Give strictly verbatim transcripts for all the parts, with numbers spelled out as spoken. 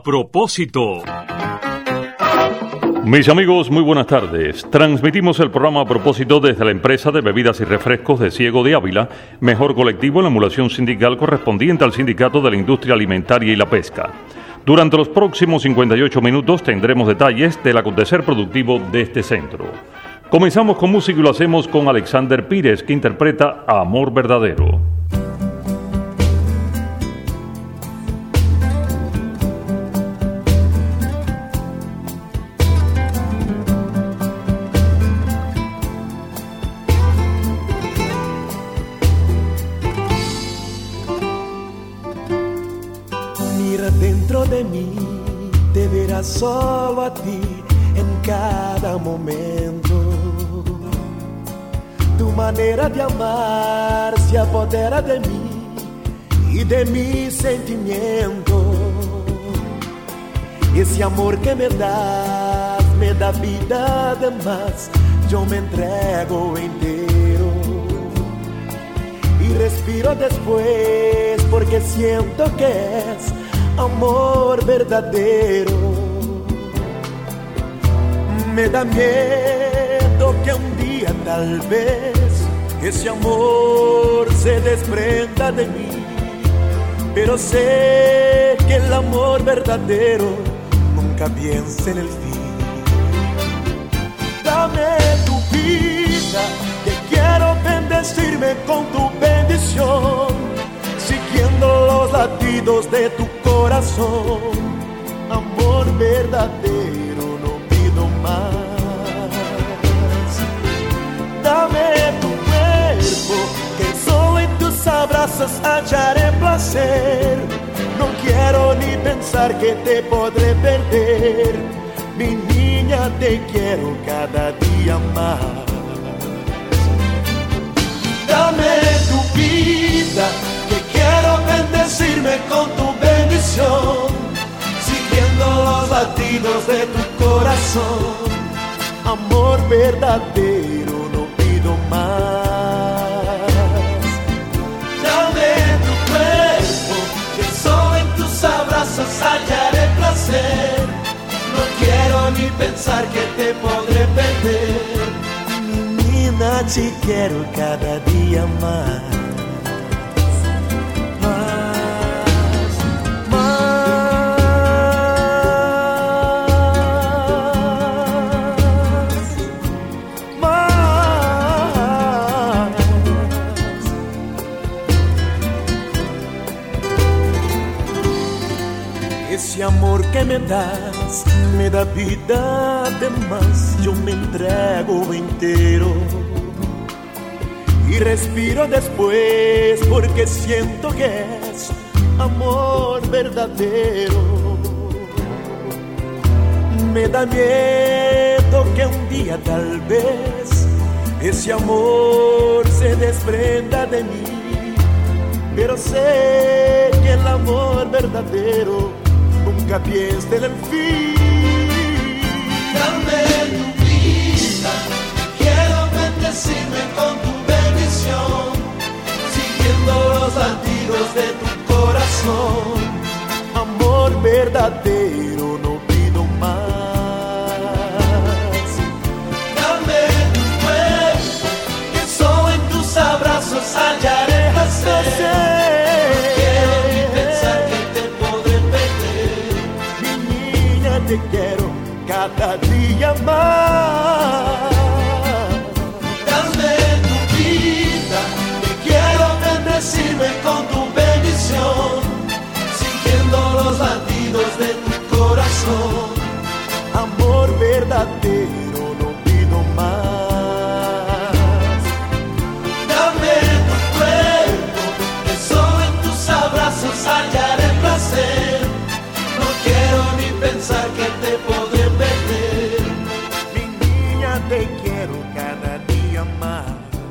propósito. Mis amigos, muy buenas tardes. Transmitimos el programa A Propósito desde la empresa de bebidas y refrescos de Ciego de Ávila, mejor colectivo en la emulación sindical correspondiente al Sindicato de la Industria Alimentaria y la Pesca. Durante los próximos cincuenta y ocho minutos tendremos detalles del acontecer productivo de este centro. Comenzamos con música y lo hacemos con Alexander Pires, que interpreta Amor Verdadero. Mira dentro de mí, te verás solo a ti en cada momento. Tu manera de amar se apodera de mí y de mi sentimiento. Ese amor que me das, me da vida de más. Yo me entrego entero y respiro después porque siento que es amor verdadero. Me da miedo que un día tal vez ese amor se desprenda de mí, pero sé que el amor verdadero nunca piensa en el fin. Dame tu vida, que quiero bendecirme con tu bendición, siguiendo los latidos de tu corazón. Amor verdadero, no pido más. Dame tu cuerpo, que solo en tus abrazos hallaré placer. No quiero ni pensar que te podré perder. Mi niña, te quiero cada día más. Dame tu vida, que quiero bendecirme con tu bendición, siguiendo los latidos de tu corazón. Amor verdadero, no pido más. Dame tu cuerpo, que solo en tus abrazos hallaré placer. No quiero ni pensar que te podré perder. Mi niña, te quiero cada día más. Ese amor que me das, me da vida de más. Yo me entrego entero y respiro después porque siento que es amor verdadero. Me da miedo que un día tal vez ese amor se desprenda de mí, pero sé que el amor verdadero nunca piensa en el fin. Dame tu vida, quiero bendecirme con tu bendición, siguiendo los latidos de tu corazón. Amor verdadero, no pido más. Dame tu cuerpo, que solo en tus abrazos hallaré placer. Te quiero cada día más. Dame tu vida, que quiero bendecirme con tu bendición, siguiendo los latidos de tu corazón. Amor verdadero, no pido más. Dame tu cuerpo, que solo en tus abrazos hallaré placer. No quiero ni pensar que te podré perder. Mi niña, te quiero cada día más.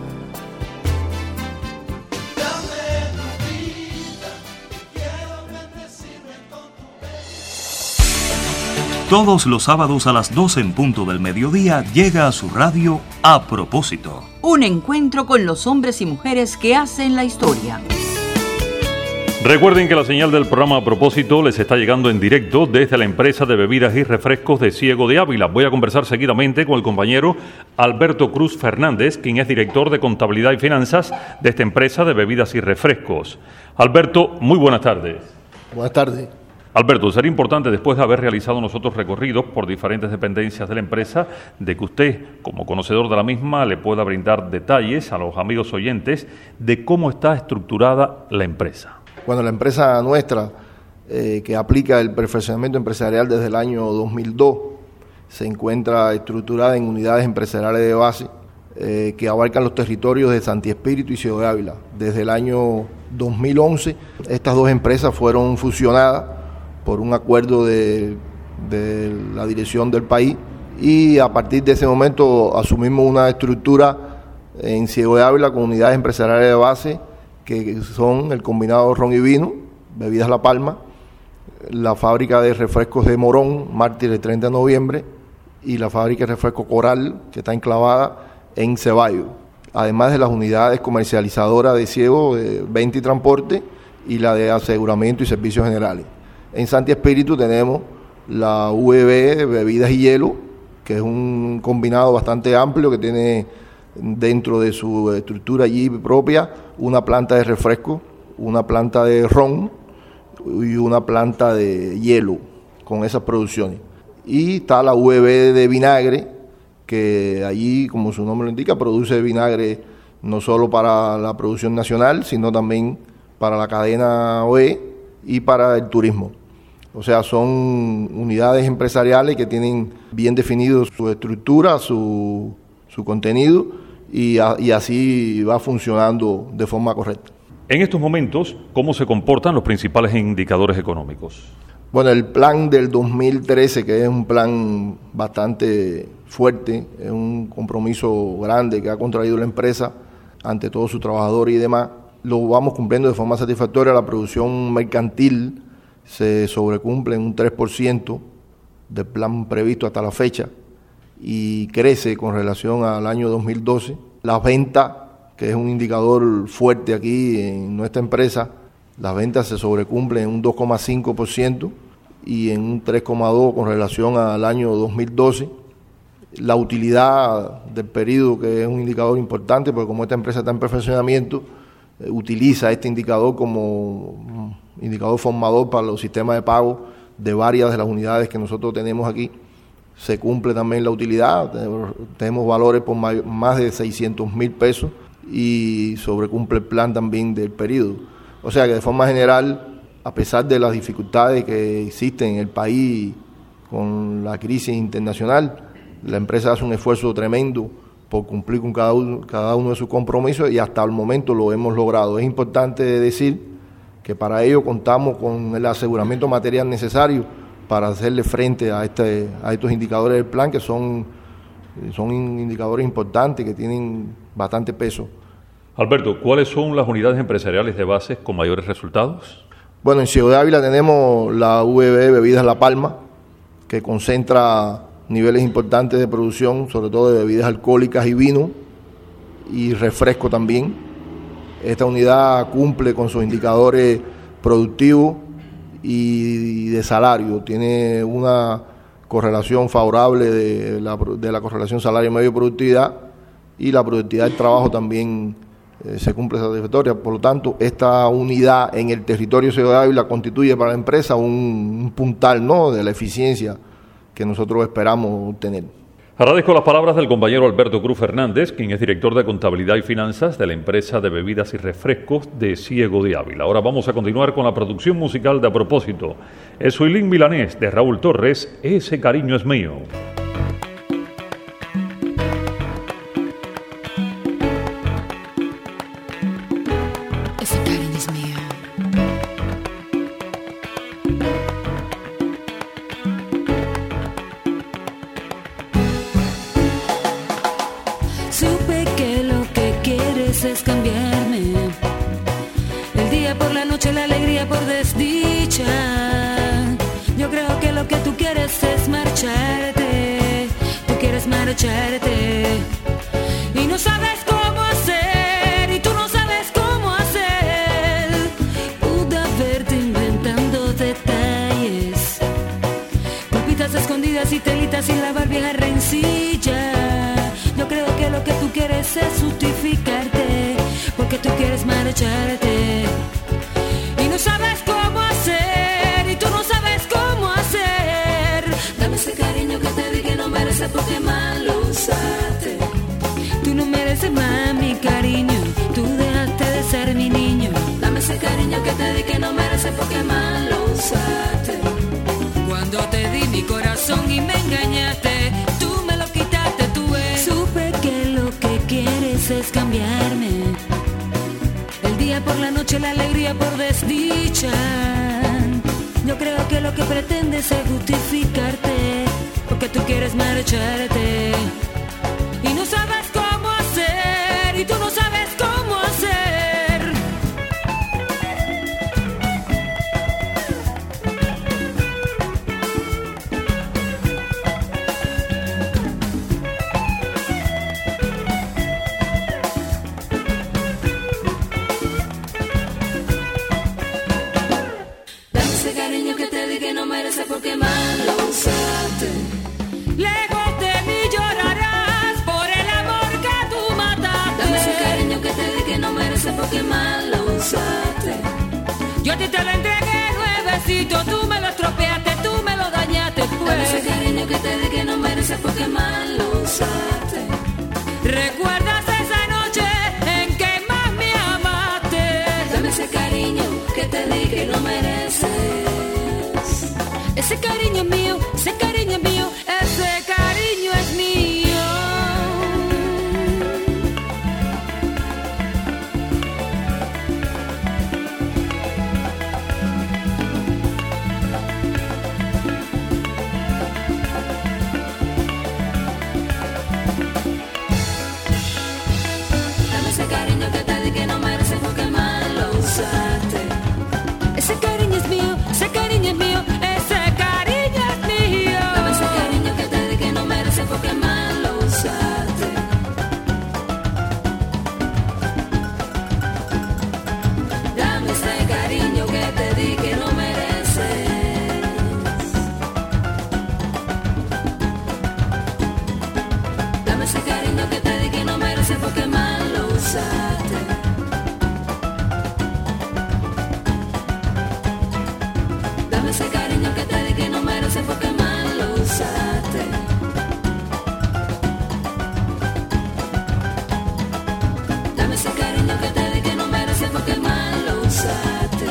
Dame tu vida, quiero bendecirme con tu bendición. Todos los sábados a las doce en punto del mediodía llega a su radio A Propósito. Un encuentro con los hombres y mujeres que hacen la historia. Recuerden que la señal del programa A Propósito les está llegando en directo desde la empresa de bebidas y refrescos de Ciego de Ávila. Voy a conversar seguidamente con el compañero Alberto Cruz Fernández, quien es director de Contabilidad y Finanzas de esta empresa de bebidas y refrescos. Alberto, muy buenas tardes. Buenas tardes. Alberto, sería importante, después de haber realizado nosotros recorridos por diferentes dependencias de la empresa, de que usted, como conocedor de la misma, le pueda brindar detalles a los amigos oyentes de cómo está estructurada la empresa. Bueno, la empresa nuestra, eh, que aplica el perfeccionamiento empresarial desde el año dos mil dos, se encuentra estructurada en unidades empresariales de base eh, que abarcan los territorios de Santi Espíritu y Ciego de Ávila. Desde el año dos mil once, estas dos empresas fueron fusionadas por un acuerdo de, de la dirección del país, y a partir de ese momento asumimos una estructura en Ciego de Ávila con unidades empresariales de base que son el combinado ron y vino, Bebidas La Palma, la fábrica de refrescos de Morón, Mártir el treinta de noviembre, y la fábrica de refresco Coral, que está enclavada en Ceballos, además de las unidades comercializadoras de Ciego, de venta y transporte, y la de aseguramiento y servicios generales. En Santi Espíritu tenemos la U E B, bebidas y hielo, que es un combinado bastante amplio que tiene dentro de su estructura allí propia una planta de refresco, una planta de ron y una planta de hielo con esas producciones. Y está la U E B de vinagre, que allí, como su nombre lo indica, produce vinagre no solo para la producción nacional, sino también para la cadena O E y para el turismo. O sea, son unidades empresariales que tienen bien definido su estructura, su, su contenido, y, a, y así va funcionando de forma correcta. En estos momentos, ¿cómo se comportan los principales indicadores económicos? Bueno, el plan del dos mil trece, que es un plan bastante fuerte, es un compromiso grande que ha contraído la empresa ante todos sus trabajadores y demás, lo vamos cumpliendo de forma satisfactoria. La producción mercantil se sobrecumple en un tres por ciento del plan previsto hasta la fecha y crece con relación al año dos mil doce. Las ventas, que es un indicador fuerte aquí en nuestra empresa, las ventas se sobrecumplen en un dos coma cinco por ciento y en un tres coma dos por ciento con relación al año dos mil doce. La utilidad del periodo, que es un indicador importante, porque como esta empresa está en perfeccionamiento, eh, utiliza este indicador como indicador formador para los sistemas de pago de varias de las unidades que nosotros tenemos aquí. Se cumple también la utilidad, tenemos valores por más de seiscientos mil pesos y sobrecumple el plan también del periodo. O sea que de forma general, a pesar de las dificultades que existen en el país con la crisis internacional, la empresa hace un esfuerzo tremendo por cumplir con cada uno, cada uno de sus compromisos, y hasta el momento lo hemos logrado. Es importante decir que para ello contamos con el aseguramiento material necesario para hacerle frente a este a estos indicadores del plan, que son, son indicadores importantes, que tienen bastante peso. Alberto, ¿cuáles son las unidades empresariales de base con mayores resultados? Bueno, en Ciego de Ávila tenemos la U E B Bebidas La Palma, que concentra niveles importantes de producción, sobre todo de bebidas alcohólicas y vino, y refresco también. Esta unidad cumple con sus indicadores productivos y de salario, tiene una correlación favorable de la, de la correlación salario-medio productividad, y la productividad del trabajo también eh, se cumple satisfactoria. Por lo tanto, esta unidad en el territorio de Ciego de Ávila constituye para la empresa un, un puntal, ¿no?, de la eficiencia que nosotros esperamos obtener. Agradezco las palabras del compañero Alberto Cruz Fernández, quien es director de Contabilidad y Finanzas de la empresa de bebidas y refrescos de Ciego de Ávila. Ahora vamos a continuar con la producción musical de A Propósito. Es Huilín Milanés de Raúl Torres, Ese cariño es mío. Ese cariño es mío. Supe que lo que quieres es cambiarme. El día por la noche, la alegría por desdicha. Yo creo que lo que tú quieres es marcharte. Tú quieres marcharte. Y no sabes cómo hacer. Y tú no sabes cómo hacer. Pude haber cositas escondidas y telitas sin lavar, vieja rencilla. Yo creo que lo que tú quieres es justificarte, porque tú quieres marcharte y no sabes cómo hacer, y tú no sabes cómo hacer. Dame ese cariño que te di que no mereces porque mal lo usaste. Tú no mereces más mi cariño, tú dejaste de ser mi niño. Dame ese cariño que te di que no mereces porque mal lo usaste. Cuando te di mi corazón y me engañaste, tú me lo quitaste, tú ves. Supe que lo que quieres es cambiarme, el día por la noche, la alegría por desdicha. Yo creo que lo que pretendes es justificarte, porque tú quieres marcharte y no sabes cómo hacer, y tú no sabes cómo hacer. Dame ese cariño que te di que no mereces porque mal lo usaste. Lejos de mí llorarás por el amor que tú mataste. Dame ese cariño que te di que no mereces porque mal lo usaste. Yo a ti te lo entregué nuevecito, tú me lo estropeaste, tú me lo dañaste, pues. Dame ese cariño que te di que no mereces porque mal lo usaste. ¿Recuerdas esa noche en que más me amaste? Dame ese cariño que te di que no mereces. Ese cariño es mío, ese cariño es mío, ese cariño es mío. Dame ese cariño que te di que no mereces porque mal lo usaste. Ese cariño es mío, ese cariño es mío, ese cariño es mío. Dame ese cariño que te di que no mereces porque mal lo usaste. Dame ese cariño que te di que no mereces. Dame ese cariño que te di que no mereces porque mal lo usaste. Dame ese cariño que te di que no mereces porque mal lo usaste. Dame ese cariño que te di que no mereces porque mal lo usaste.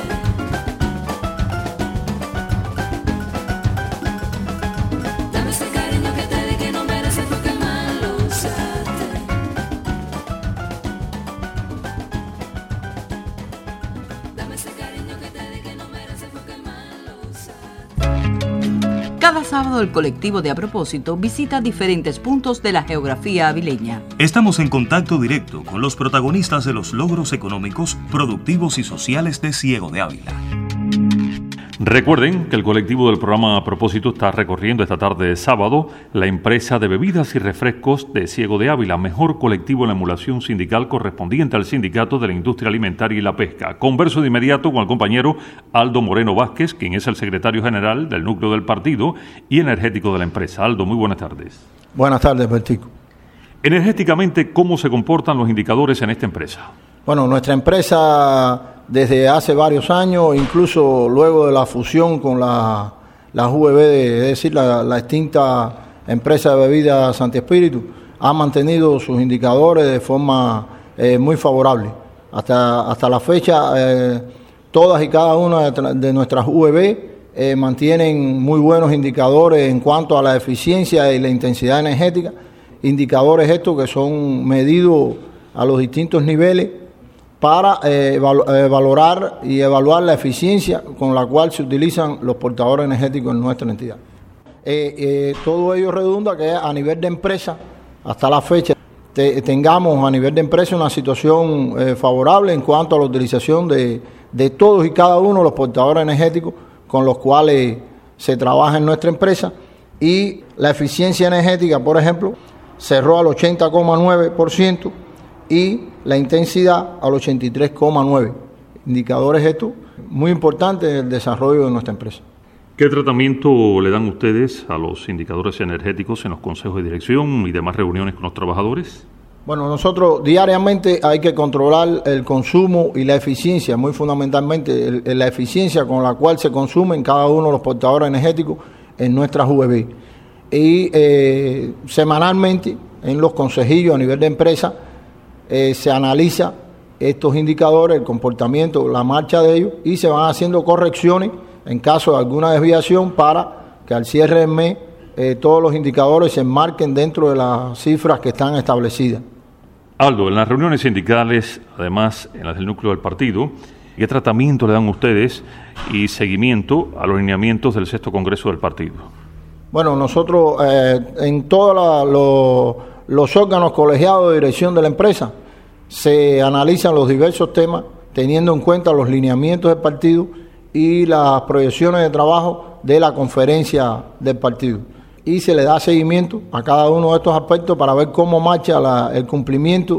Dame ese cariño que te di que no mereces porque mal lo usaste. Dame ese cariño que te di que no mereces porque mal lo usaste. Cada sábado el colectivo de A Propósito visita diferentes puntos de la geografía avileña. Estamos en contacto directo con los protagonistas de los logros económicos, productivos y sociales de Ciego de Ávila. Recuerden que el colectivo del programa A Propósito está recorriendo esta tarde de sábado la empresa de bebidas y refrescos de Ciego de Ávila, mejor colectivo en la emulación sindical correspondiente al Sindicato de la Industria Alimentaria y la Pesca. Converso de inmediato con el compañero Aldo Moreno Vázquez, quien es el secretario general del núcleo del partido y energético de la empresa. Aldo, muy buenas tardes. Buenas tardes, Bertico. Energéticamente, ¿cómo se comportan los indicadores en esta empresa? Bueno, nuestra empresa desde hace varios años, incluso luego de la fusión con la, la U V B, es decir, la, la extinta empresa de bebidas Santi Espíritu, ha mantenido sus indicadores de forma eh, muy favorable. Hasta, hasta la fecha, eh, todas y cada una de, de nuestras U V B eh, mantienen muy buenos indicadores en cuanto a la eficiencia y la intensidad energética, indicadores estos que son medidos a los distintos niveles para eh, val- eh, valorar y evaluar la eficiencia con la cual se utilizan los portadores energéticos en nuestra entidad. Eh, eh, todo ello redunda que a nivel de empresa, hasta la fecha, te, tengamos a nivel de empresa una situación eh, favorable en cuanto a la utilización de, de todos y cada uno de los portadores energéticos con los cuales se trabaja en nuestra empresa, y la eficiencia energética, por ejemplo, cerró al ochenta coma nueve por ciento y la intensidad al ochenta y tres coma nueve por ciento. Indicadores estos muy importantes en el desarrollo de nuestra empresa. ¿Qué tratamiento le dan ustedes a los indicadores energéticos en los consejos de dirección y demás reuniones con los trabajadores? Bueno, nosotros diariamente hay que controlar el consumo y la eficiencia, muy fundamentalmente el, la eficiencia con la cual se consumen cada uno de los portadores energéticos en nuestras U E B. Y eh, semanalmente en los consejillos a nivel de empresa eh, se analiza estos indicadores, el comportamiento, la marcha de ellos, y se van haciendo correcciones en caso de alguna desviación para que al cierre del mes eh, todos los indicadores se enmarquen dentro de las cifras que están establecidas. Aldo, en las reuniones sindicales, además en las del núcleo del partido, ¿qué tratamiento le dan ustedes y seguimiento a los lineamientos del sexto congreso del partido? Bueno, nosotros eh, en todos lo, los órganos colegiados de dirección de la empresa se analizan los diversos temas teniendo en cuenta los lineamientos del partido y las proyecciones de trabajo de la conferencia del partido. Y se le da seguimiento a cada uno de estos aspectos para ver cómo marcha la, el cumplimiento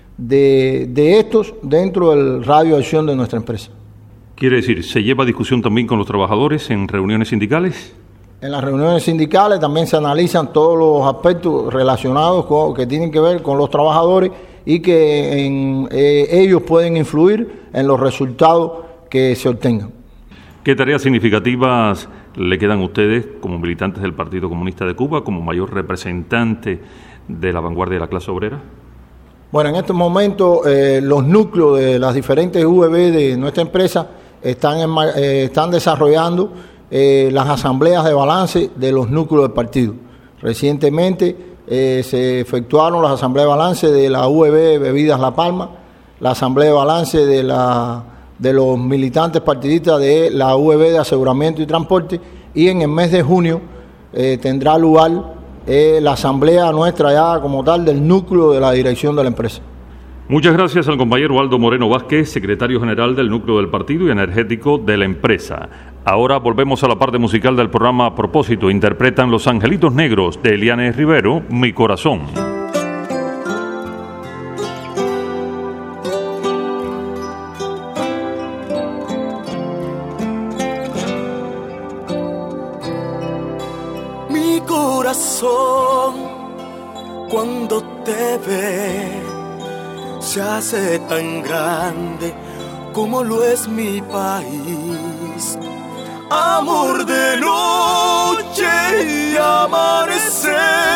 de, de estos dentro del radio de acción de nuestra empresa. ¿Quiere decir, se lleva discusión también con los trabajadores en reuniones sindicales? En las reuniones sindicales también se analizan todos los aspectos relacionados con, que tienen que ver con los trabajadores y que en, eh, ellos pueden influir en los resultados que se obtengan. ¿Qué tareas significativas le quedan a ustedes como militantes del Partido Comunista de Cuba, como mayor representante de la vanguardia de la clase obrera? Bueno, en estos momentos eh, los núcleos de las diferentes U E B de nuestra empresa están, en, eh, están desarrollando eh, las asambleas de balance de los núcleos del partido. Recientemente eh, se efectuaron las asambleas de balance de la U E B Bebidas La Palma, la asamblea de balance de la de los militantes partidistas de la U E B de Aseguramiento y Transporte, y en el mes de junio eh, tendrá lugar eh, la asamblea nuestra ya como tal del núcleo de la dirección de la empresa. Muchas gracias al compañero Aldo Moreno Vázquez, secretario general del núcleo del partido y energético de la empresa. Ahora volvemos a la parte musical del programa A Propósito. Interpretan Los Angelitos Negros de Eliane Rivero, Mi Corazón. Cuando te ve, se hace tan grande como lo es mi país. Amor de noche y amanecer,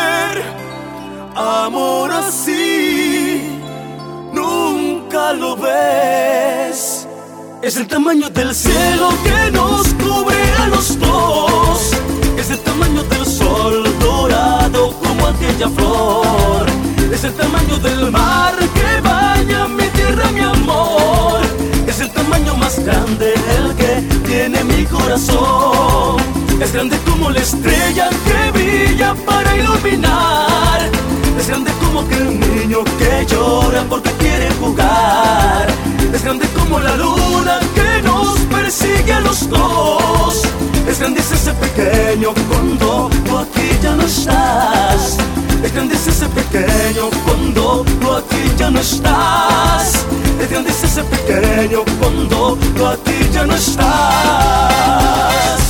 amor así, nunca lo ves. Es el tamaño del cielo que nos cubre a los dos, es el tamaño del sol dorado como aquella flor, es el tamaño del mar que baña mi tierra, mi amor, es el tamaño más grande el que tiene mi corazón, es grande como la estrella que brilla para iluminar, es grande como aquel niño que llora porque quiere jugar, es grande como la luna que nos persigue a los dos, es grande ese pequeño cuando tú aquí ya no estás, es grande ese pequeño cuando tú aquí ya no estás, es grande ese pequeño cuando tú aquí ya no estás.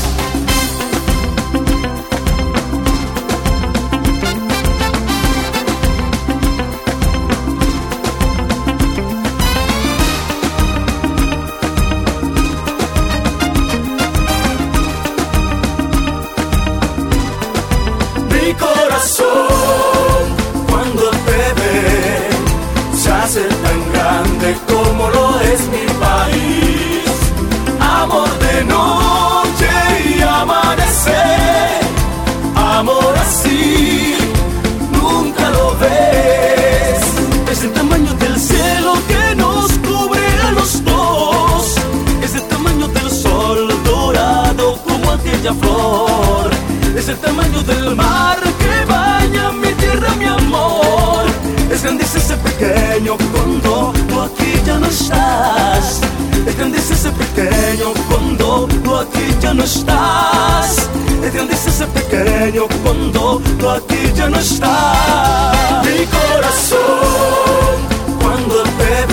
Cuando te ve, se hace tan grande como lo es mi país. Amor de noche y amanecer, amor así, nunca lo ves. Es el tamaño del cielo que nos cubre a los dos, es el tamaño del sol dorado como aquella flor, es el tamaño del mar que baña mi tierra, mi amor, es grande ese pequeño cuando tú aquí ya no estás, es grande ese pequeño cuando tú aquí ya no estás, es grande ese pequeño cuando tú aquí ya no estás. Mi corazón cuando te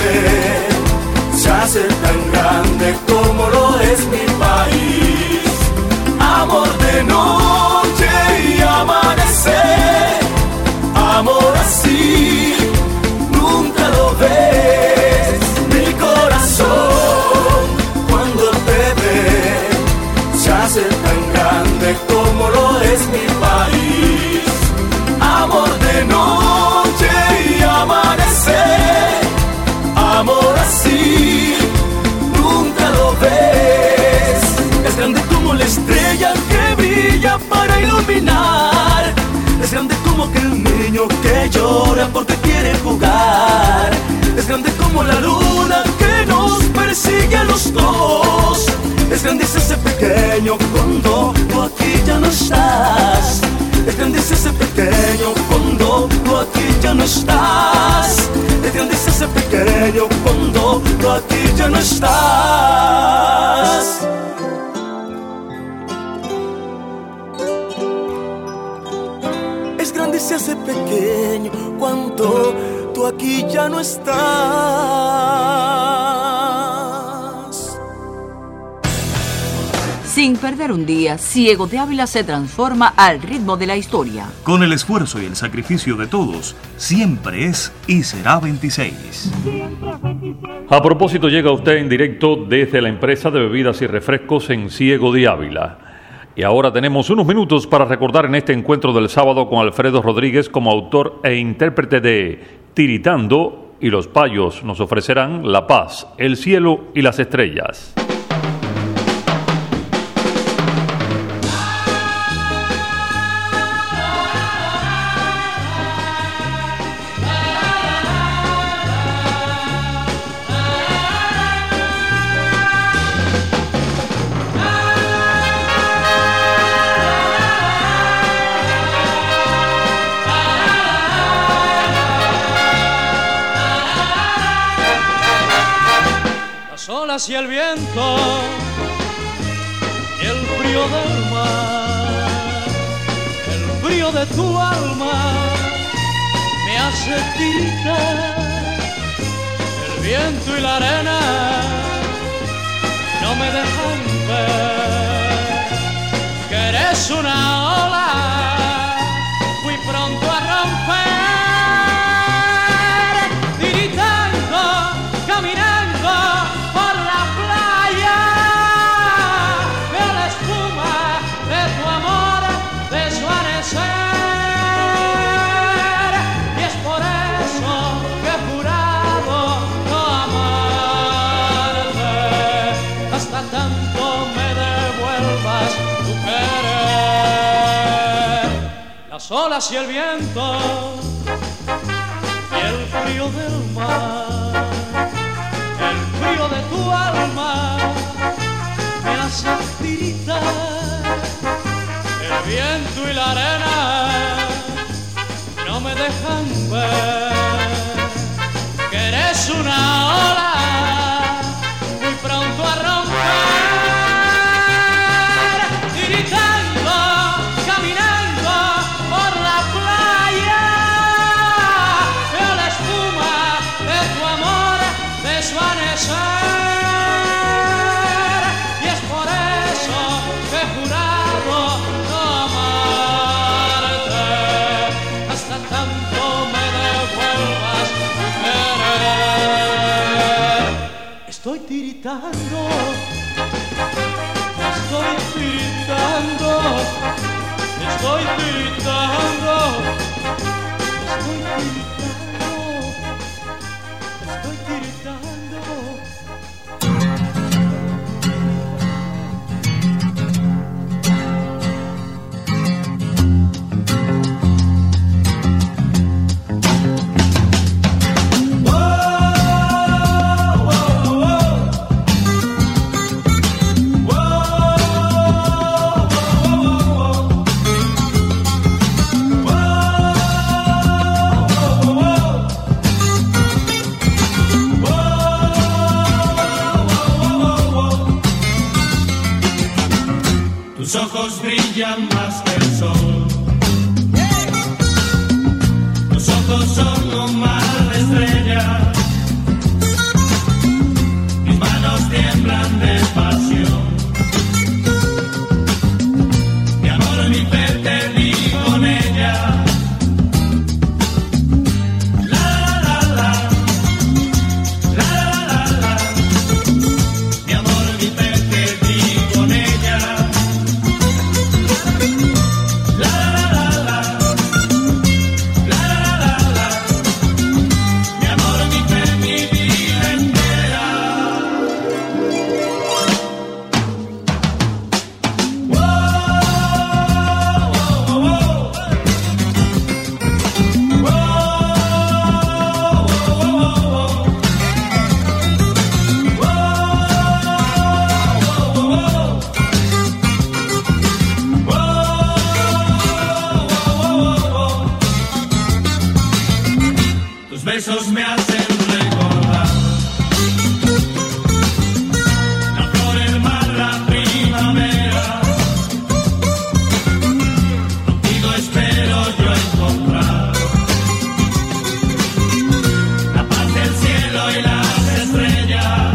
ve, se hace tan grande como lo es mi país. amor de noche y amanecer, amor así, nunca lo ves. Mi corazón cuando te ve se hace tan grande como lo es mi país. Amor de noche y amanecer, amor así, nunca lo ves. Es grande como la estrella que brilla para iluminar, es grande como aquel niño que llora porque quiere jugar, es grande como la luna que nos persigue a los dos, es grande ese pequeño cuando tú aquí ya no estás, es grande ese pequeño cuando tú aquí ya no estás, es grande ese pequeño cuando tú aquí ya no estás. Es grande se hace pequeño cuando tú aquí ya no estás. Sin perder un día, Ciego de Ávila se transforma al ritmo de la historia. Con el esfuerzo y el sacrificio de todos, siempre es y será veintiséis. A propósito, llega usted en directo desde la empresa de bebidas y refrescos en Ciego de Ávila. Y ahora tenemos unos minutos para recordar en este encuentro del sábado con Alfredo Rodríguez como autor e intérprete de Tiritando, y los payos nos ofrecerán la paz, el cielo y las estrellas. Y el viento y el frío del mar, el frío de tu alma me hace tiritar. El viento y la arena no me dejan ver que eres una ola muy pronto a romper, tiritando, caminando las olas y el viento y el frío del mar, el frío de tu alma me hace tiritar. El viento y la arena no me dejan ver que eres una ola muy pronto a romper, tiritando, caminando por la playa, veo la espuma de tu amor desvanecer, y es por eso que he jurado no amarte hasta tanto me devuelvas tu querer. Estoy tiritando, estoy tiritando, estoy tiritando, estoy tiritando, estoy tiritando. Tus ojos brillan más que el sol. Tus ojos son un mar de estrellas. Mis manos tiemblan de pasión. besos me hacen recordar la flor, el mar, la primavera. Contigo espero yo encontrar la paz del cielo y las estrellas.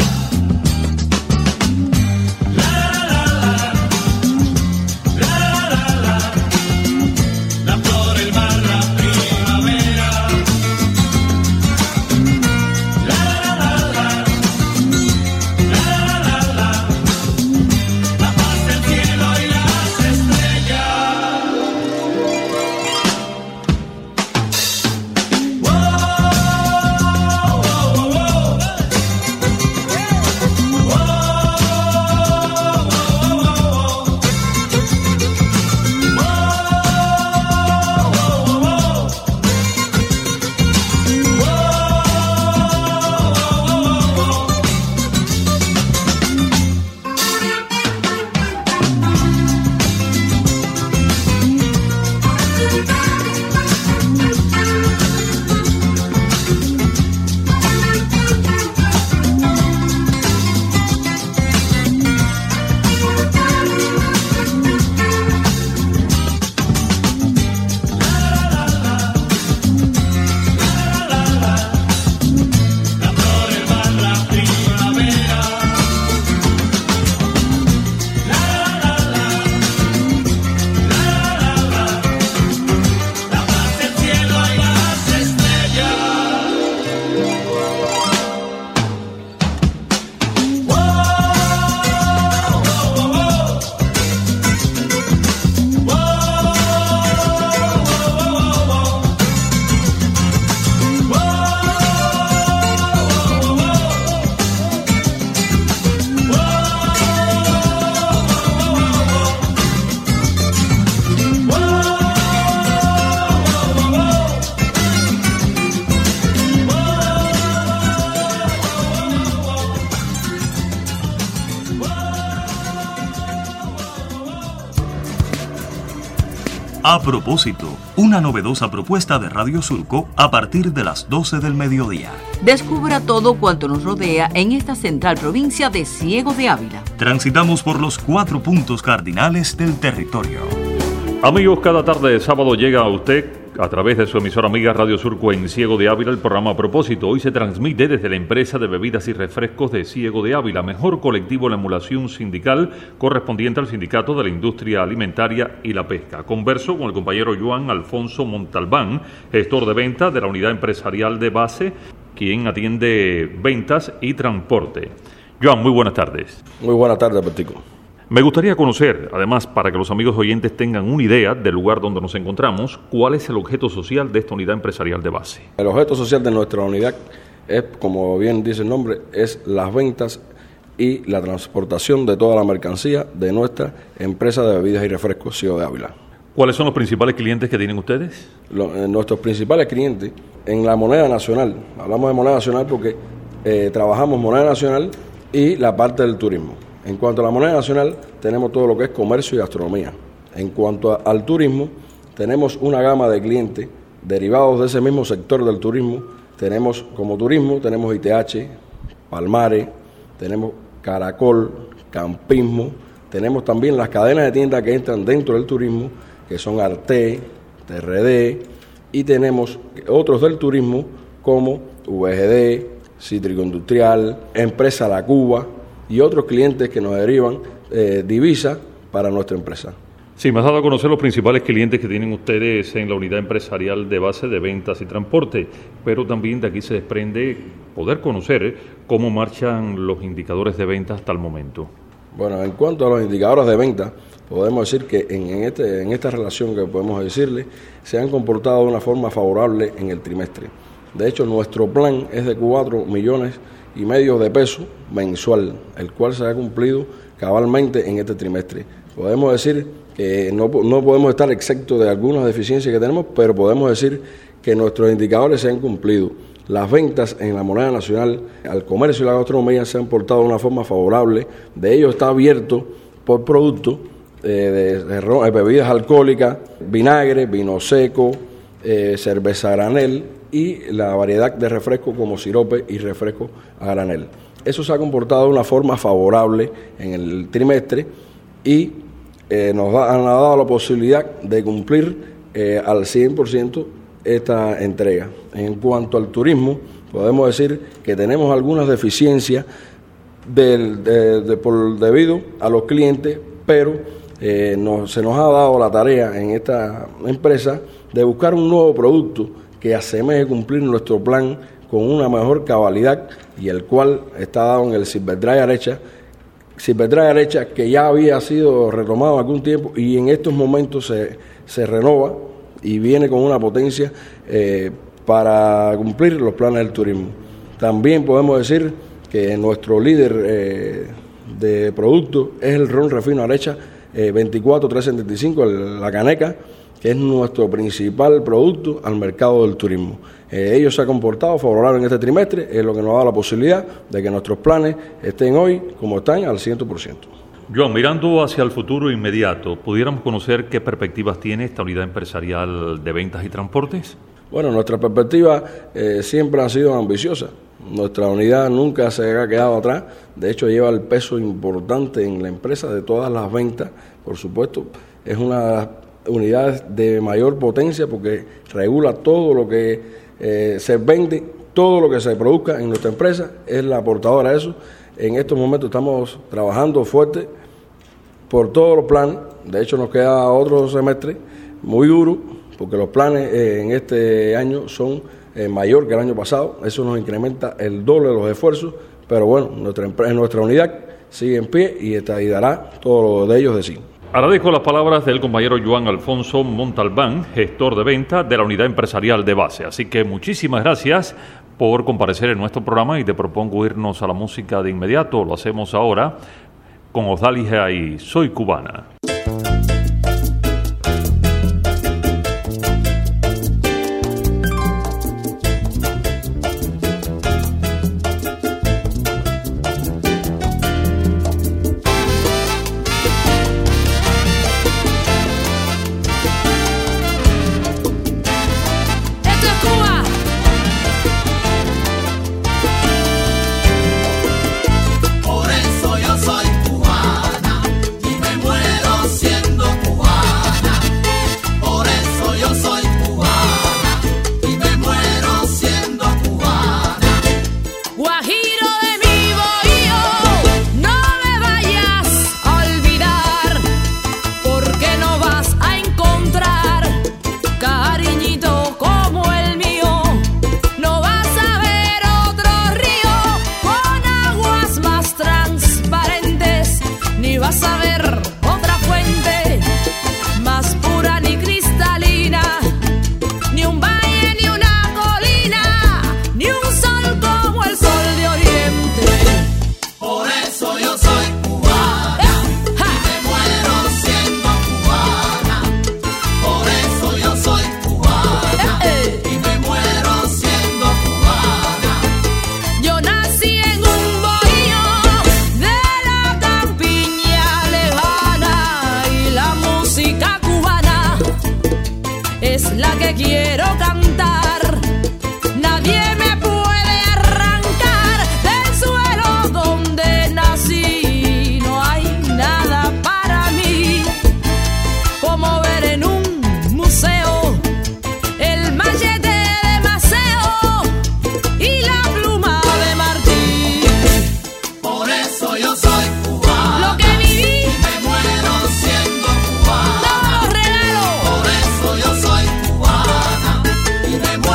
A propósito, una novedosa propuesta de Radio Surco a partir de las doce del mediodía. Descubra todo cuanto nos rodea en esta central provincia de Ciego de Ávila. Transitamos por los cuatro puntos cardinales del territorio. Amigos, cada tarde de sábado llega a usted, a través de su emisora amiga Radio Surco en Ciego de Ávila, el programa A Propósito. Hoy se transmite desde la empresa de bebidas y refrescos de Ciego de Ávila, mejor colectivo en la emulación sindical correspondiente al Sindicato de la Industria Alimentaria y la Pesca. Converso con el compañero Joan Alfonso Montalbán, gestor de ventas de la unidad empresarial de base, quien atiende ventas y transporte. Joan, muy buenas tardes. Muy buenas tardes, Petico. Me gustaría conocer, además, para que los amigos oyentes tengan una idea del lugar donde nos encontramos, cuál es el objeto social de esta unidad empresarial de base. El objeto social de nuestra unidad es, como bien dice el nombre, es las ventas y la transportación de toda la mercancía de nuestra empresa de bebidas y refrescos Ciego de Ávila. ¿Cuáles son los principales clientes que tienen ustedes? Lo, eh, nuestros principales clientes en la moneda nacional, hablamos de moneda nacional porque eh, trabajamos moneda nacional y la parte del turismo. En cuanto a la moneda nacional, tenemos todo lo que es comercio y gastronomía. En cuanto a, al turismo, tenemos una gama de clientes derivados de ese mismo sector del turismo. Tenemos como turismo, tenemos I T H, Palmares, tenemos Caracol, Campismo, tenemos también las cadenas de tiendas que entran dentro del turismo, que son Arte, T R D, y tenemos otros del turismo como V G D, Cítrico Industrial, Empresa La Cuba, y otros clientes que nos derivan eh, divisas para nuestra empresa. Sí, me has dado a conocer los principales clientes que tienen ustedes en la unidad empresarial de base de ventas y transporte, pero también de aquí se desprende poder conocer cómo marchan los indicadores de ventas hasta el momento. Bueno, en cuanto a los indicadores de ventas, podemos decir que en, en, este, en esta relación que podemos decirle, se han comportado de una forma favorable en el trimestre. De hecho, nuestro plan es de cuatro millones y medio de pesos mensual, el cual se ha cumplido cabalmente en este trimestre. Podemos decir que no, no podemos estar exentos de algunas deficiencias que tenemos, pero podemos decir que nuestros indicadores se han cumplido. Las ventas en la moneda nacional al comercio y la gastronomía se han portado de una forma favorable. De ello está abierto por productos eh, de, de, de bebidas alcohólicas, vinagre, vino seco, eh, cerveza granel, y la variedad de refrescos como sirope y refresco a granel. Eso se ha comportado de una forma favorable en el trimestre y eh, nos da, han dado la posibilidad de cumplir eh, al cien por ciento esta entrega. En cuanto al turismo, podemos decir que tenemos algunas deficiencias del, de, de, por, debido a los clientes, pero eh, nos, se nos ha dado la tarea en esta empresa de buscar un nuevo producto que asemeje cumplir nuestro plan con una mejor cabalidad y el cual está dado en el Silver Dry Arecha, Silver Dry Arecha que ya había sido retomado algún tiempo y en estos momentos se, se renova y viene con una potencia eh, para cumplir los planes del turismo. También podemos decir que nuestro líder eh, de producto es el ron refino Arecha eh, veinticuatro trescientos setenta y cinco, el, la caneca, que es nuestro principal producto al mercado del turismo. Eh, ellos se han comportado favorable en este trimestre, es lo que nos da la posibilidad de que nuestros planes estén hoy como están al cien por ciento. Joan, mirando hacia el futuro inmediato, ¿pudiéramos conocer qué perspectivas tiene esta unidad empresarial de ventas y transportes? Bueno, nuestra perspectiva eh, siempre ha sido ambiciosa. Nuestra unidad nunca se ha quedado atrás, de hecho lleva el peso importante en la empresa de todas las ventas, por supuesto. Es una de las unidades de mayor potencia porque regula todo lo que eh, se vende, todo lo que se produzca en nuestra empresa, es la aportadora de eso. En estos momentos estamos trabajando fuerte por todos los planes, de hecho nos queda otro semestre muy duro, porque los planes eh, en este año son eh, mayor que el año pasado, eso nos incrementa el doble de los esfuerzos, pero bueno, nuestra, nuestra unidad sigue en pie y, está, y dará todo lo de ellos de sí. Agradezco las palabras del compañero Joan Alfonso Montalbán, gestor de venta de la unidad empresarial de base. Así que muchísimas gracias por comparecer en nuestro programa y te propongo irnos a la música de inmediato. Lo hacemos ahora con Odalia y Soy Cubana. Y me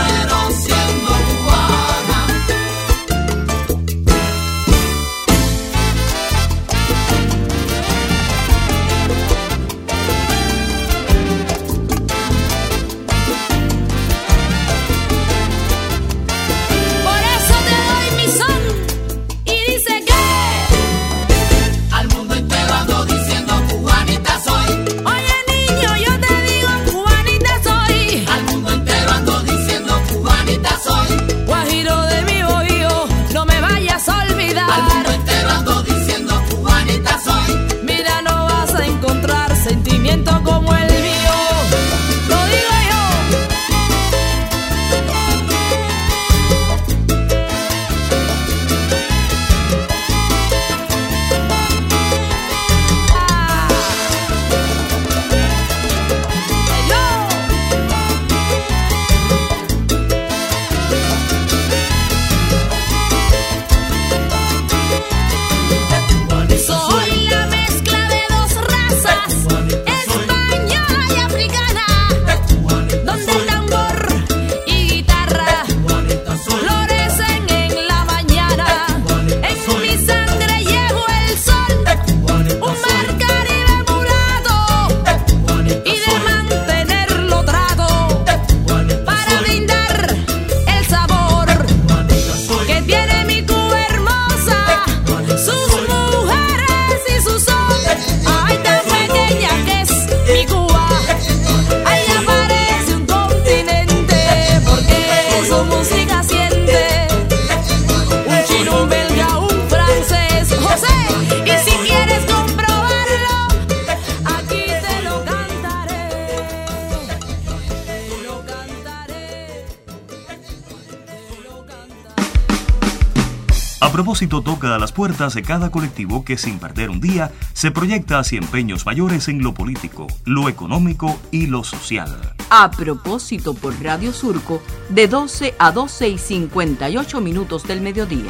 A propósito toca a las puertas de cada colectivo que sin perder un día se proyecta hacia empeños mayores en lo político, lo económico y lo social. A propósito por Radio Surco de doce a doce y cincuenta y ocho minutos del mediodía.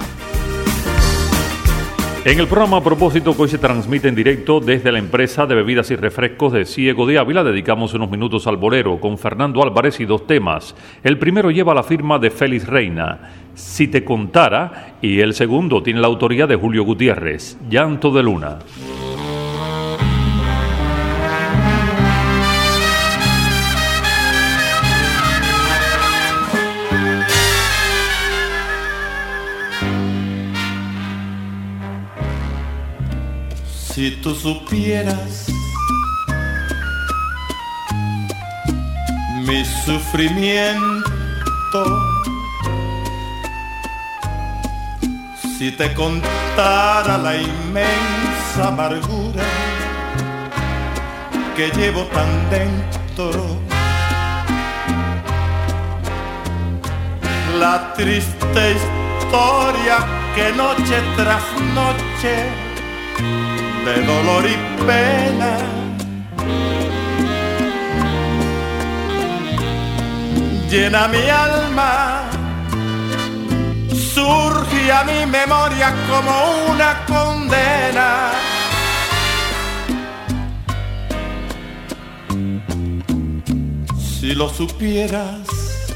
En el programa A Propósito, que hoy se transmite en directo desde la empresa de bebidas y refrescos de Ciego de Ávila, dedicamos unos minutos al bolero con Fernando Álvarez y dos temas. El primero lleva la firma de Félix Reina, Si te contara, y el segundo tiene la autoría de Julio Gutiérrez, Llanto de Luna. Si tú supieras mi sufrimiento, si te contara la inmensa amargura que llevo tan dentro, la triste historia que noche tras noche de dolor y pena llena mi alma, surge a mi memoria como una condena. Si lo supieras,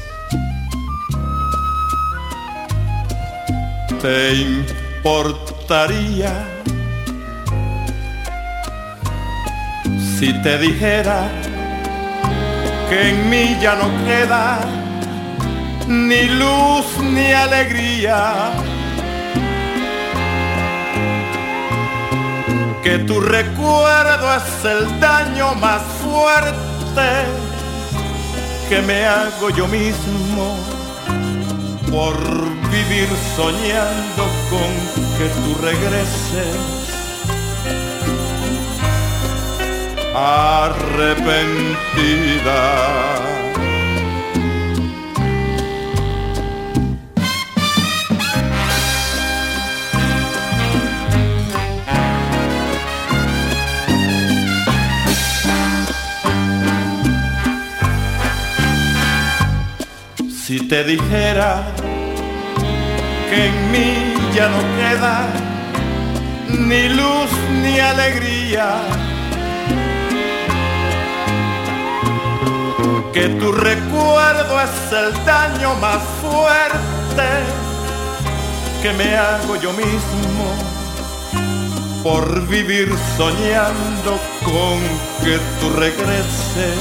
te importaría si te dijera que en mí ya no queda ni luz ni alegría, que tu recuerdo es el daño más fuerte que me hago yo mismo por vivir soñando con que tú regreses arrepentida. Si te dijera que en mí ya no queda ni luz ni alegría, que tu recuerdo es el daño más fuerte que me hago yo mismo por vivir soñando con que tú regreses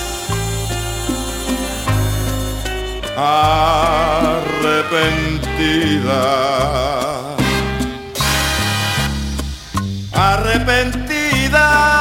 arrepentida, arrepentida.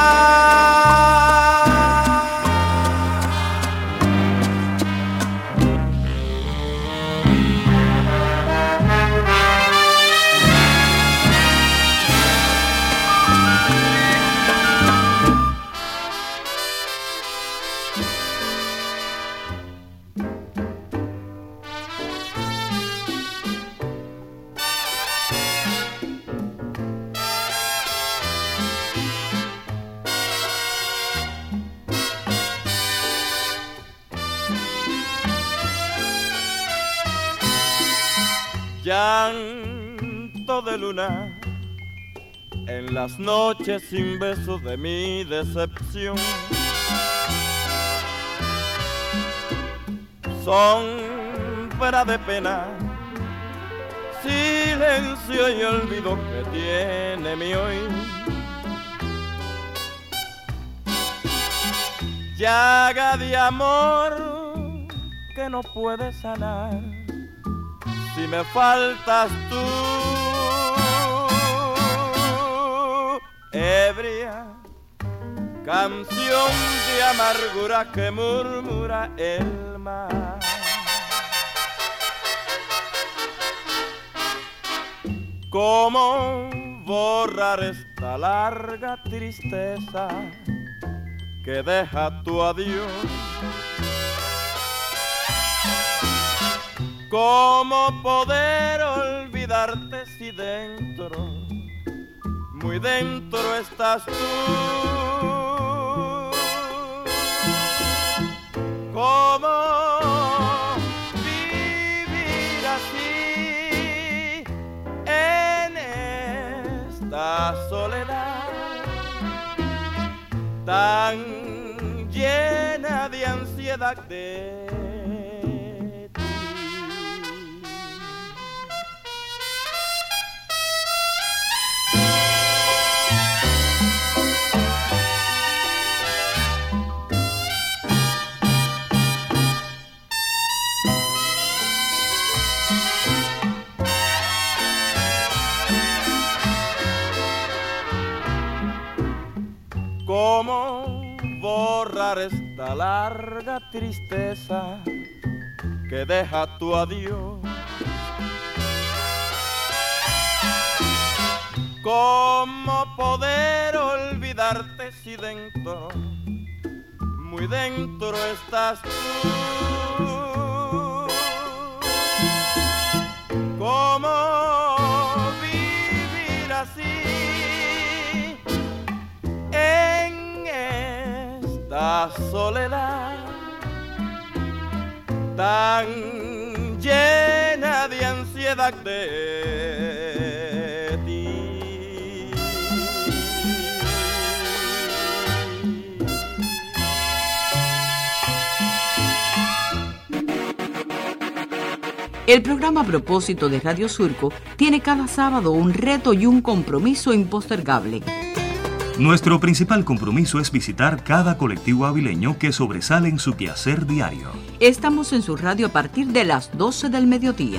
Llanto de luna en las noches sin besos de mi decepción, sombra de pena, silencio y olvido que tiene mi hoy. Llaga de amor que no puede sanar si me faltas tú, ebria, canción de amargura que murmura el mar. ¿Cómo borrar esta larga tristeza que deja tu adiós? ¿Cómo poder olvidarte si dentro, muy dentro estás tú. ¿Cómo vivir así en esta soledad tan llena de ansiedad de ti? ¿Cómo borrar esta larga tristeza que deja tu adiós? ¿Cómo poder olvidarte si dentro, muy dentro estás tú? ¿Cómo vivir así en esta soledad tan llena de ansiedad de ti? El programa A Propósito de Radio Surco tiene cada sábado un reto y un compromiso impostergable. Nuestro principal compromiso es visitar cada colectivo avileño que sobresale en su quehacer diario. Estamos en su radio a partir de las doce del mediodía.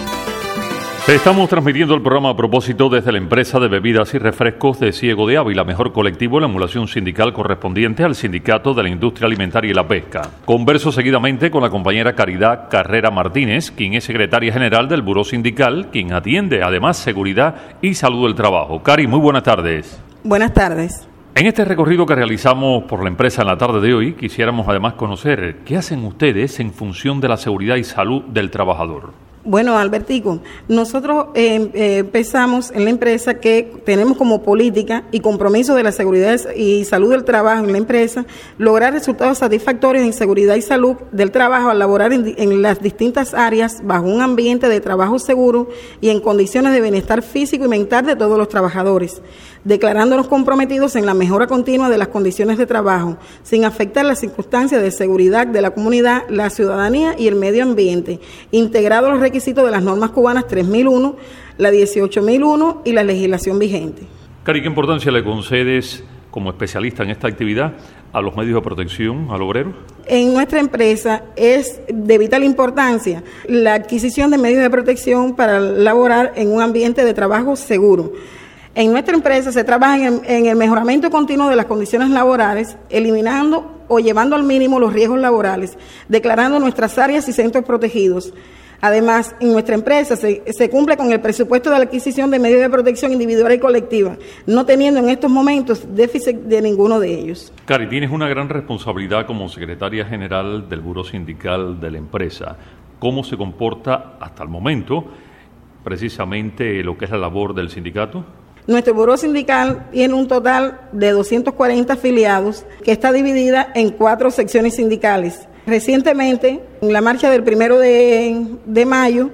Estamos transmitiendo el programa A Propósito desde la empresa de bebidas y refrescos de Ciego de Ávila, mejor colectivo en la emulación sindical correspondiente al Sindicato de la Industria Alimentaria y la Pesca. Converso seguidamente con la compañera Caridad Carrera Martínez, quien es secretaria general del Buró Sindical, quien atiende además seguridad y salud del trabajo. Cari, muy buenas tardes. Buenas tardes. En este recorrido que realizamos por la empresa en la tarde de hoy, quisiéramos además conocer qué hacen ustedes en función de la seguridad y salud del trabajador. Bueno, Albertico, nosotros eh, eh, pensamos en la empresa que tenemos como política y compromiso de la seguridad y salud del trabajo en la empresa, lograr resultados satisfactorios en seguridad y salud del trabajo al laborar en, en las distintas áreas bajo un ambiente de trabajo seguro y en condiciones de bienestar físico y mental de todos los trabajadores, declarándonos comprometidos en la mejora continua de las condiciones de trabajo, sin afectar las circunstancias de seguridad de la comunidad, la ciudadanía y el medio ambiente, integrados los requisitos de las normas cubanas tres mil uno, la dieciocho mil uno y la legislación vigente. Cari, ¿qué importancia le concedes como especialista en esta actividad a los medios de protección al obrero? En nuestra empresa es de vital importancia la adquisición de medios de protección para laborar en un ambiente de trabajo seguro. En nuestra empresa se trabaja en el, en el mejoramiento continuo de las condiciones laborales, eliminando o llevando al mínimo los riesgos laborales, declarando nuestras áreas y centros protegidos. Además, en nuestra empresa se, se cumple con el presupuesto de la adquisición de medios de protección individual y colectiva, no teniendo en estos momentos déficit de ninguno de ellos. Cari, tienes una gran responsabilidad como secretaria general del Buró Sindical de la empresa. ¿Cómo se comporta hasta el momento precisamente lo que es la labor del sindicato? Nuestro buró sindical tiene un total de doscientos cuarenta afiliados, que está dividida en cuatro secciones sindicales. Recientemente, en la marcha del primero de, de mayo,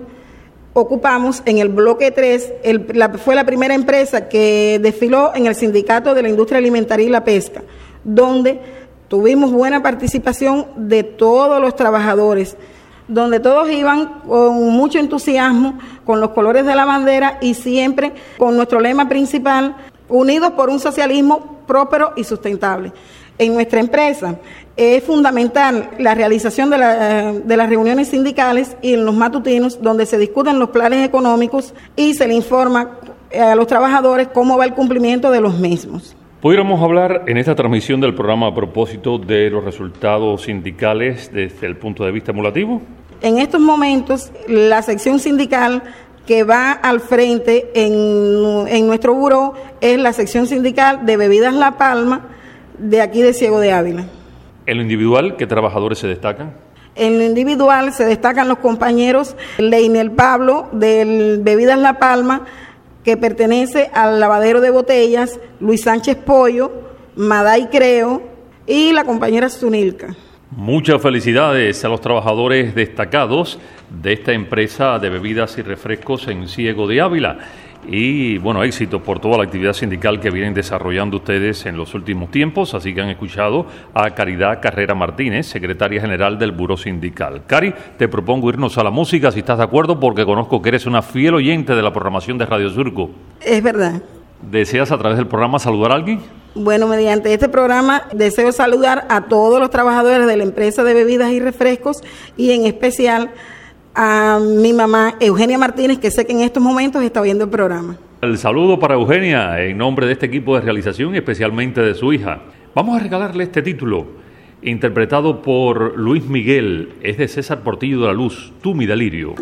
ocupamos en el bloque tres, el, la, fue la primera empresa que desfiló en el Sindicato de la Industria Alimentaria y la Pesca, donde tuvimos buena participación de todos los trabajadores, donde todos iban con mucho entusiasmo, con los colores de la bandera y siempre con nuestro lema principal, unidos por un socialismo próspero y sustentable. En nuestra empresa es fundamental la realización de, la, de las reuniones sindicales y en los matutinos, donde se discuten los planes económicos y se le informa a los trabajadores cómo va el cumplimiento de los mismos. Pudiéramos hablar en esta transmisión del programa a propósito de los resultados sindicales desde el punto de vista emulativo. En estos momentos, la sección sindical que va al frente en, en nuestro buró es la sección sindical de Bebidas La Palma, de aquí de Ciego de Ávila. ¿En lo individual qué trabajadores se destacan? En lo individual se destacan los compañeros Leinel Pablo, del Bebidas La Palma, que pertenece al lavadero de botellas Luis Sánchez Pollo, Maday Creo y la compañera Zunilka. Muchas felicidades a los trabajadores destacados de esta empresa de bebidas y refrescos en Ciego de Ávila. Y bueno, éxito por toda la actividad sindical que vienen desarrollando ustedes en los últimos tiempos. Así que han escuchado a Caridad Carrera Martínez, secretaria general del Buró Sindical. Cari, te propongo irnos a la música, si estás de acuerdo, porque conozco que eres una fiel oyente de la programación de Radio Surco. Es verdad. ¿Deseas a través del programa saludar a alguien? Bueno, mediante este programa deseo saludar a todos los trabajadores de la empresa de bebidas y refrescos y en especial a mi mamá Eugenia Martínez, que sé que en estos momentos está viendo el programa. El saludo para Eugenia en nombre de este equipo de realización y especialmente de su hija. Vamos a regalarle este título, interpretado por Luis Miguel, es de César Portillo de la Luz, Tú mi delirio.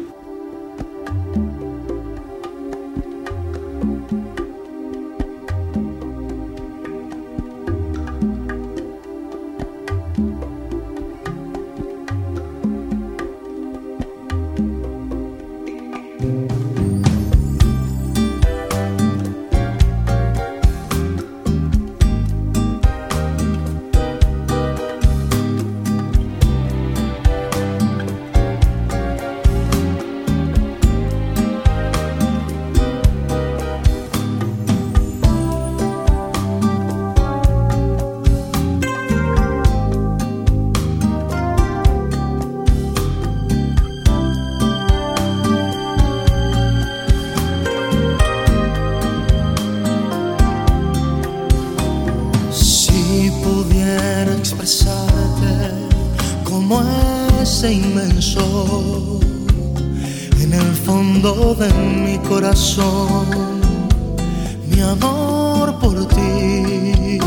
Inmenso en el fondo de mi corazón, mi amor por ti.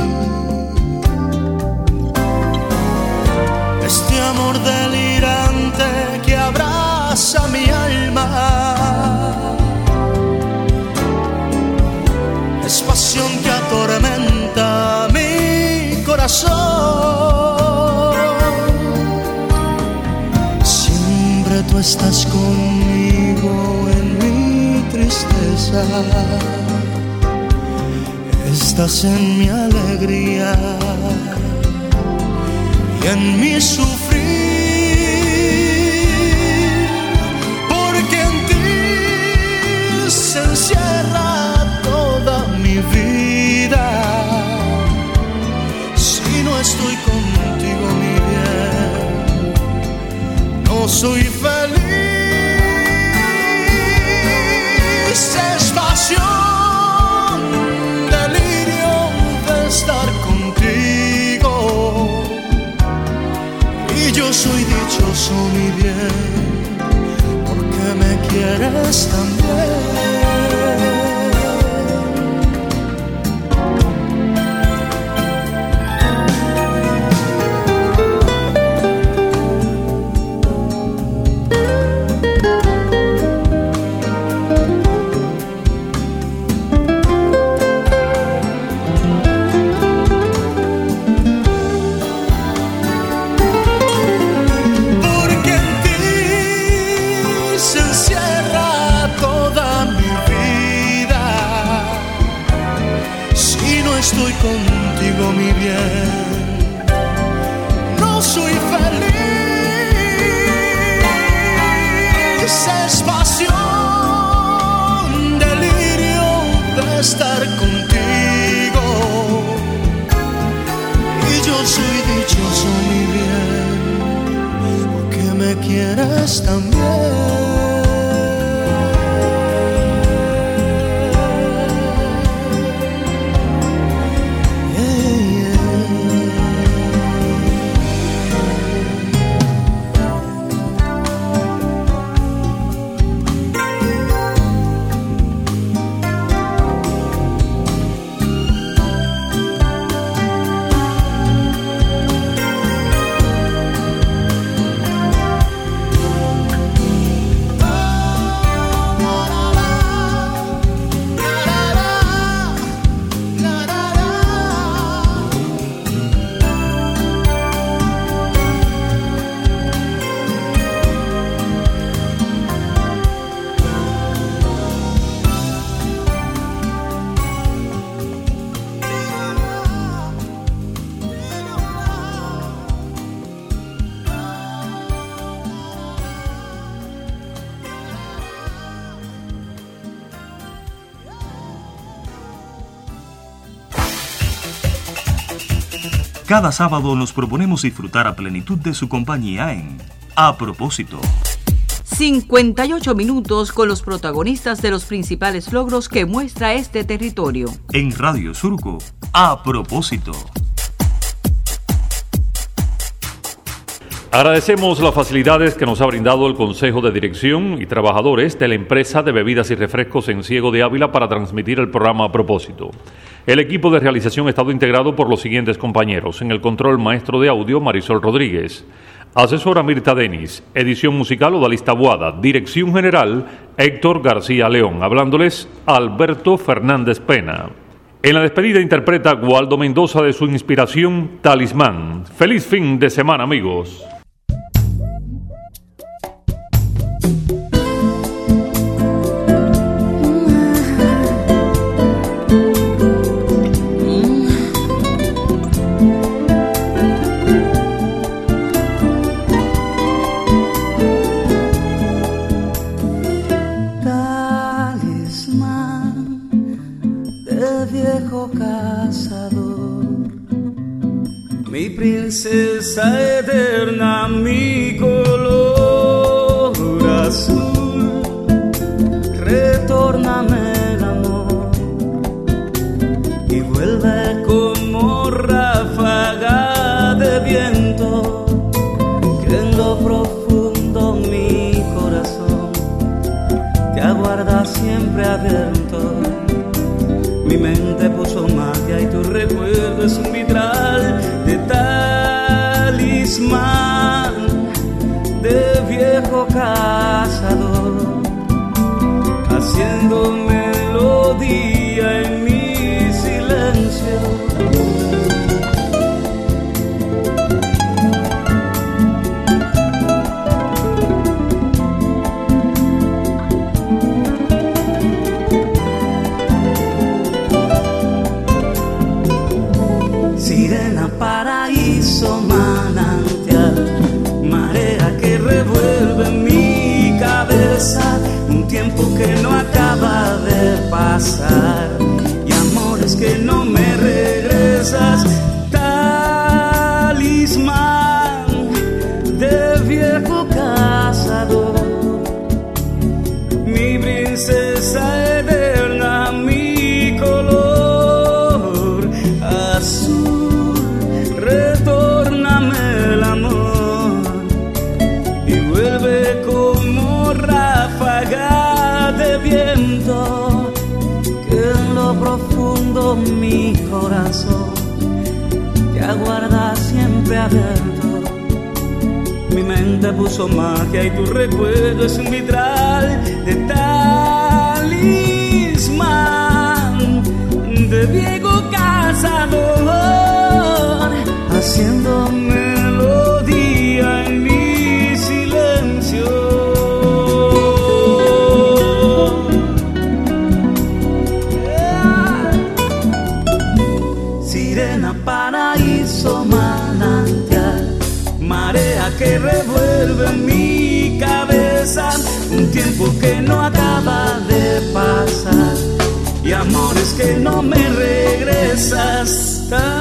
Este amor delirante que abraza mi alma es pasión que atormenta mi corazón. Tú estás conmigo en mi tristeza, estás en mi alegría y en mi sufrir, porque en ti se encierra toda mi vida. Si no estoy contigo, mi bien, no soy feliz. Es pasión, delirio de estar contigo, y yo soy dichoso, mi bien, porque me quieres también. Estoy contigo, mi bien, no soy feliz. Es pasión, delirio de estar contigo, y yo soy dichoso, mi bien, porque me quieres también. Cada sábado nos proponemos disfrutar a plenitud de su compañía en A Propósito. cincuenta y ocho minutos con los protagonistas de los principales logros que muestra este territorio. En Radio Surco, A Propósito. Agradecemos las facilidades que nos ha brindado el Consejo de Dirección y Trabajadores de la empresa de bebidas y refrescos en Ciego de Ávila para transmitir el programa A Propósito. El equipo de realización ha estado integrado por los siguientes compañeros. En el control maestro de audio, Marisol Rodríguez. Asesora Mirta Denis. Edición musical, Odalista Boada. Dirección general, Héctor García León. Hablándoles, Alberto Fernández Pena. En la despedida interpreta Waldo Mendoza de su inspiración, Talismán. Feliz fin de semana, amigos. Princesa eterna, mi color azul, retórname el amor y vuelve como ráfaga de viento que en lo profundo mi corazón te aguarda siempre abierto. Mi mente puso magia y tu recuerdo es un vitral de talismán de viejo cazador, haciendo melodía en mi silencio. Paraíso, manantial, marea que revuelve mi cabeza, un tiempo que no acaba de pasar y amores que no me regresas. Talismán de viejo cazador, mi princesa eterna, mi color azul. Retórname el amor y vuelve como ráfaga de viento que en lo profundo mi corazón te aguarda siempre abierto. Mi mente puso magia y tu recuerdo es un vitral de talismán de viejo cazador, haciendo melodía en mi silencio. Yeah. Sirena, paraíso, manantial, marea que revuelve mi cabeza, un tiempo que no acaba de pasar y amores que no me regresas.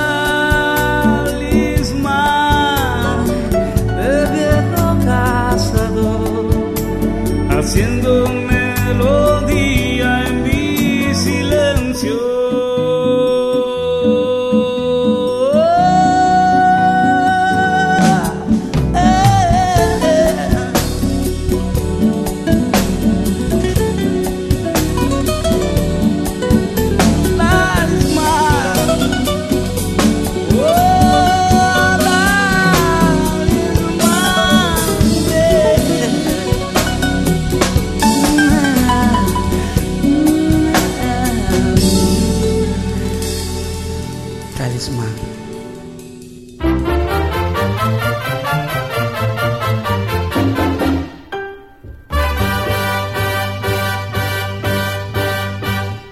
Talismán de viejo cazador, haciendo melodía en mi silencio.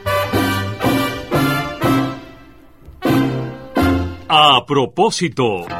A propósito.